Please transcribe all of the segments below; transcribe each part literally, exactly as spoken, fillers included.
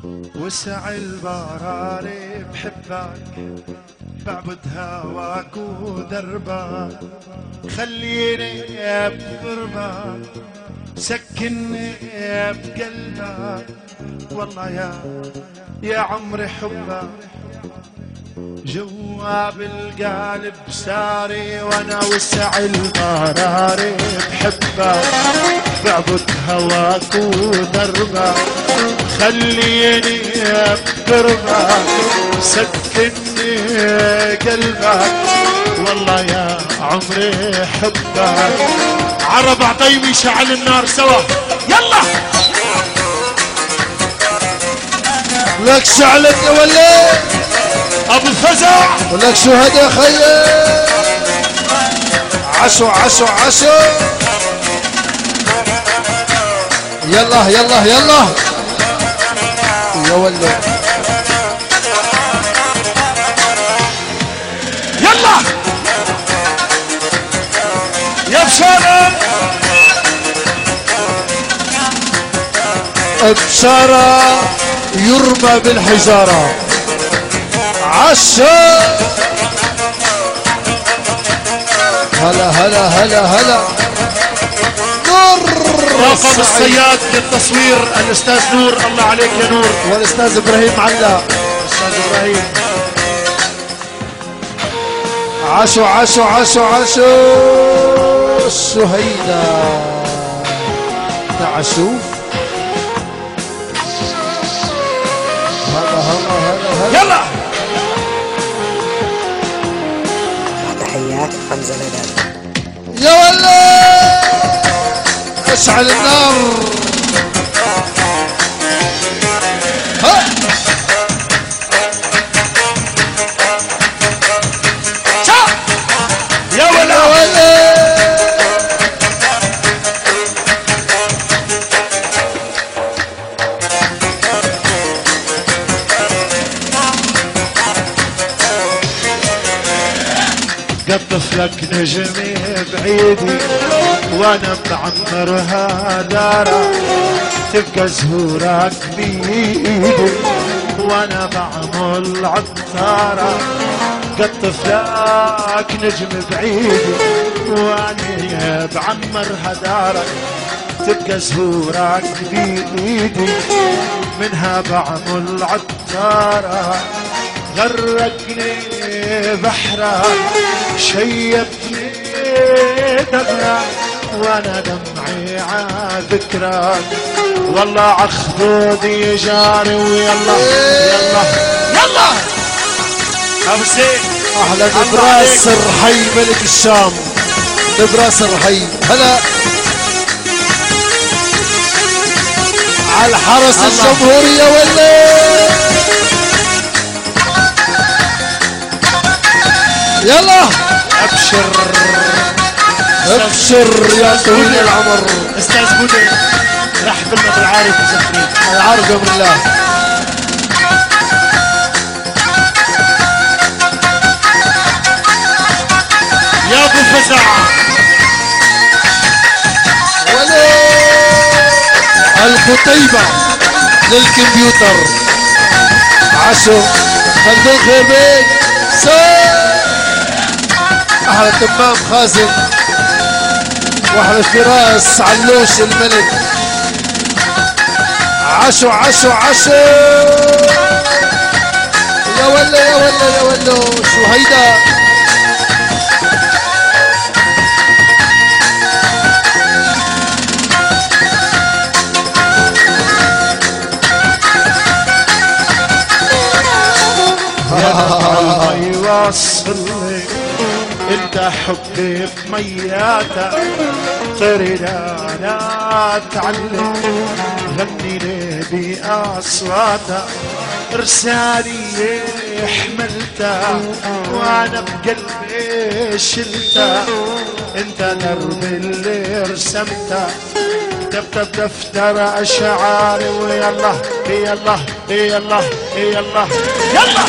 وسع البراري بحبك بعبد هواك ودربك خليني بقربك سكنني بقلبك والله يا يا عمري حبك جواب القلب ساري وانا وسع البراري بحبك بعبد هواك ودربك خليني بقربك سكنني قلبك والله يا عمري حبك. عرب عطيمي شعل النار سوا يلا لك شعلك يا ولي ابو الفزع ولك شو هذا يا خيي عشو عشو عشو يلا يلا يلا يا ولي يلا يا بشارة بشارة يرمى بالحجارة عشا هلا هلا هلا هلا نور طاقم الصياد للتصوير الاستاذ نور الله عليك يا نور والاستاذ ابراهيم علا استاذ ابراهيم عشو عشو عشو عشو شو هيدا تعال شوف هلا هلا هلا هلا يلا تحيات حمزة ندى يا ولا اشعل النار ها يا ولا ولا قطف لك نجمي بعيدي وانا بعمرها دارة تبقى زهورك بيدي وانا بعمل عطارة قطف لك نجم بعيدي وانا بعمرها دارة تبقى زهورك بيدي منها بعمل عطارة غرقني بحرك شيبني دمعك وانا دمعي عذكرك والله عخدودي جاري ويلا يلا يلا ابو سيف احلى نبراس الرحي ملك الشام نبراس الرحي هلا على الحرس الجمهورية ولا يلا ابشر ابشر يا طويل العمر استاذ بودي رحب لنا بالعارف وزفرين العارف بأمر الله يا ابو الفزع ولو القطيبة للكمبيوتر عشو خلدون خير بيك سير احلى تمام خازن واحلى فراس علوش الملك عشو عشو عشو يا ولا يا ولا يا ولا شو هيدا الله يوصلني انت حبي في مياتك تريد انا اتعلم غني لي باصواتك رسالي حملتها وانا بقلبي شلتها انت درب اللي رسمته دفتر دفتر اشعاري ويلا يلا يلا يلا يلا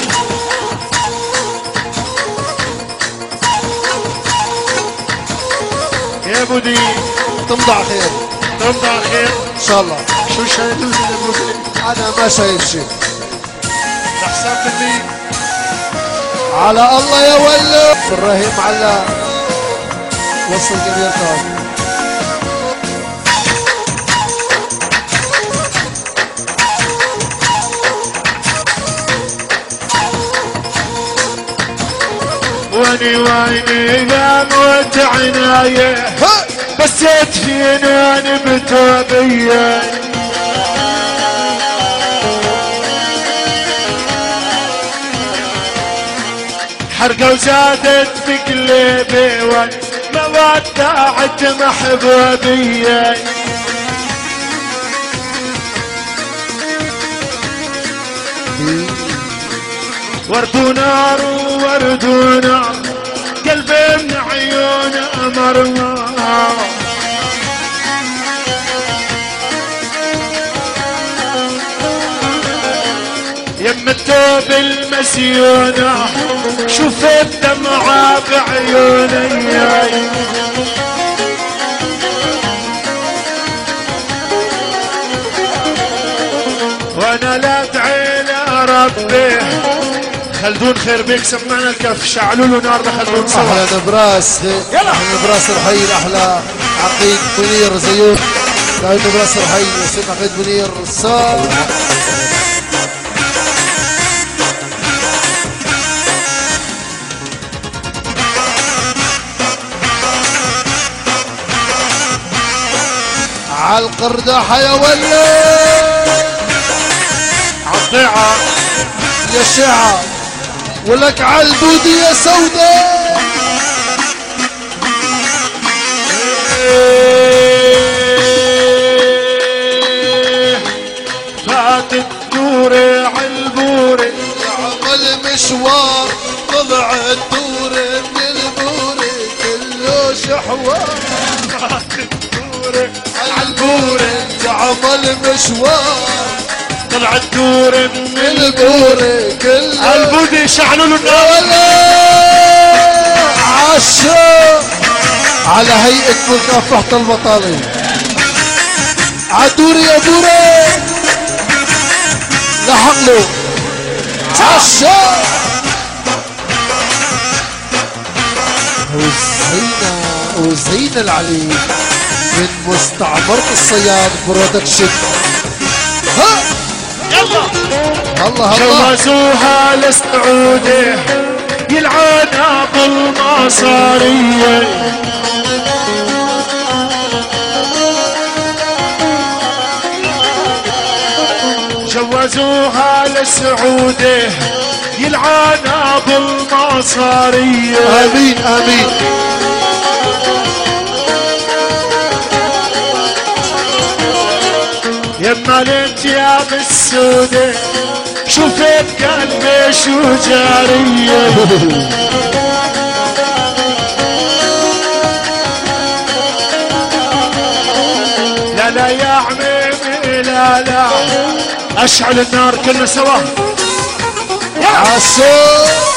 يا بودي تمضى خير تمضى خير ان شاء الله شو شايلون يا بودي انا ما شايف شيء. احسن مني على الله يا ولو. ابراهيم على وصل جميل طارق. واني ويني اذا موت عنايه بسيت فينا بتوبيه حرقه وزادت بقلبي وان ما ودعت محبوبيه ورد ونار وورد ونار قلبي من عيونه مرمى يم التوب المسيونه شفت دمعه بعيوني وانا لا ادعي لربي خلدون خير بيك سمعنا الكف شعلوا له نار لخلدون سوا. احلى نبراس يلا احلى نبراس رحيل احلى عقيد منير زيون لا نبراس رحيل سيد عقيد منير صار عالقرداحة يا ولد عالضيعة يا شيعة ولك عالبودي يا سوداء فاتت دوري عالبوري عمل مشوار طلعت دوري من البوري كله شحوار فاتت دوري عالبوري عمل مشوار طلعت دوري من البوري كله البودي شعلوا له النار ولا عشا على هيئة مكافحة البطالين عدوري يا دوري لحق له عشا وزينة وزينة العلي من مستعمرة الصياد برودكشن ها يلا الله الله جوزوها للسعودي يلعن ابو المصاريه جوزوها للسعودي يلعن ابو المصاريه امين امين يما الانتياب السودي شوفت قلبي شو جاريه لا لا يا عميمي لا لا اشعل النار كلنا سوا عسو